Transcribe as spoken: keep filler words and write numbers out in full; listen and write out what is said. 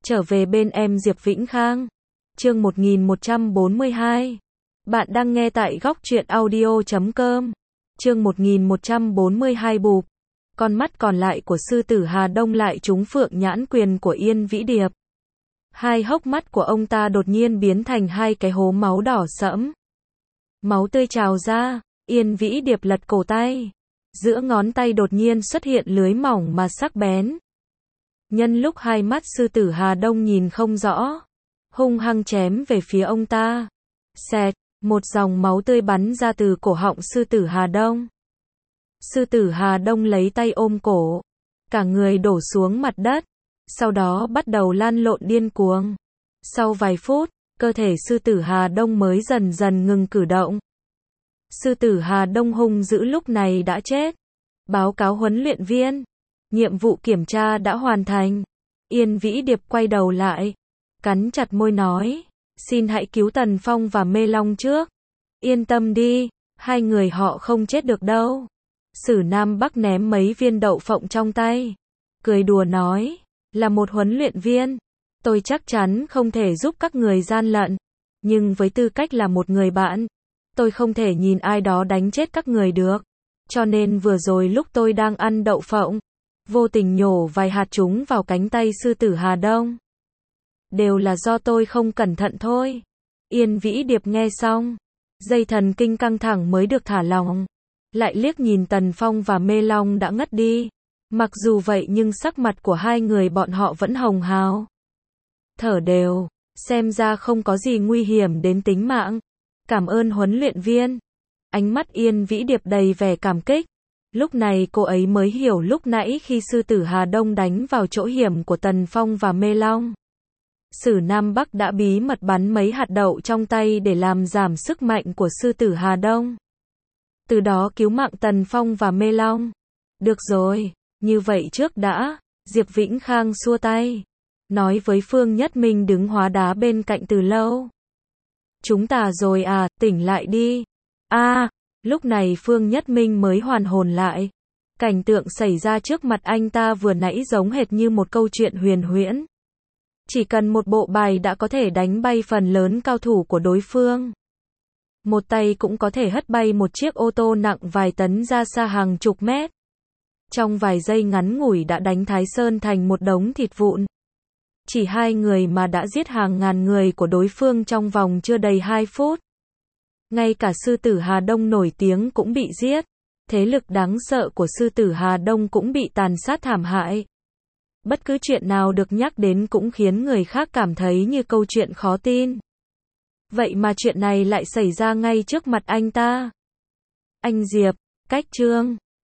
Trở về bên em Diệp Vĩnh Khang. Chương một nghìn một trăm bốn mươi hai. Bạn đang nghe tại góc truyện audio chấm com. Chương một nghìn một trăm bốn mươi hai bụp. Con mắt còn lại của sư tử Hà Đông lại trúng phượng nhãn quyền của Yên Vĩ Điệp. Hai hốc mắt của ông ta đột nhiên biến thành hai cái hố máu đỏ sẫm. Máu tươi trào ra, Yên Vĩ Điệp lật cổ tay. Giữa ngón tay đột nhiên xuất hiện lưới mỏng mà sắc bén. Nhân lúc hai mắt sư tử Hà Đông nhìn không rõ, hung hăng chém về phía ông ta. Xẹt, một dòng máu tươi bắn ra từ cổ họng sư tử Hà Đông. Sư tử Hà Đông lấy tay ôm cổ, cả người đổ xuống mặt đất, sau đó bắt đầu lăn lộn điên cuồng. Sau vài phút, cơ thể sư tử Hà Đông mới dần dần ngừng cử động. Sư tử Hà Đông hung dữ lúc này đã chết. Báo cáo huấn luyện viên. Nhiệm vụ kiểm tra đã hoàn thành. Yên Vĩ Điệp quay đầu lại, cắn chặt môi nói, xin hãy cứu Tần Phong và Mê Long trước. Yên tâm đi, hai người họ không chết được đâu. Sử Nam Bắc ném mấy viên đậu phộng trong tay, cười đùa nói, là một huấn luyện viên, tôi chắc chắn không thể giúp các người gian lận, nhưng với tư cách là một người bạn, tôi không thể nhìn ai đó đánh chết các người được. Cho nên vừa rồi lúc tôi đang ăn đậu phộng, vô tình nhổ vài hạt chúng vào cánh tay sư tử Hà Đông. Đều là do tôi không cẩn thận thôi. Yên Vĩ Điệp nghe xong, dây thần kinh căng thẳng mới được thả lỏng. Lại liếc nhìn Tần Phong và Mê Long đã ngất đi. Mặc dù vậy nhưng sắc mặt của hai người bọn họ vẫn hồng hào. Thở đều, xem ra không có gì nguy hiểm đến tính mạng. Cảm ơn huấn luyện viên. Ánh mắt Yên Vĩ Điệp đầy vẻ cảm kích. Lúc này cô ấy mới hiểu lúc nãy khi sư tử Hà Đông đánh vào chỗ hiểm của Tần Phong và Mê Long, Sử Nam Bắc đã bí mật bắn mấy hạt đậu trong tay để làm giảm sức mạnh của sư tử Hà Đông. Từ đó cứu mạng Tần Phong và Mê Long. Được rồi, như vậy trước đã. Diệp Vĩnh Khang xua tay, nói với Phương Nhất Minh đứng hóa đá bên cạnh từ lâu. Chúng ta rồi à, tỉnh lại đi. A. À, lúc này Phương Nhất Minh mới hoàn hồn lại. Cảnh tượng xảy ra trước mặt anh ta vừa nãy giống hệt như một câu chuyện huyền huyễn. Chỉ cần một bộ bài đã có thể đánh bay phần lớn cao thủ của đối phương. Một tay cũng có thể hất bay một chiếc ô tô nặng vài tấn ra xa hàng chục mét. Trong vài giây ngắn ngủi đã đánh Thái Sơn thành một đống thịt vụn. Chỉ hai người mà đã giết hàng ngàn người của đối phương trong vòng chưa đầy hai phút. Ngay cả sư tử Hà Đông nổi tiếng cũng bị giết. Thế lực đáng sợ của sư tử Hà Đông cũng bị tàn sát thảm hại. Bất cứ chuyện nào được nhắc đến cũng khiến người khác cảm thấy như câu chuyện khó tin. Vậy mà chuyện này lại xảy ra ngay trước mặt anh ta. Anh Diệp, cách chương.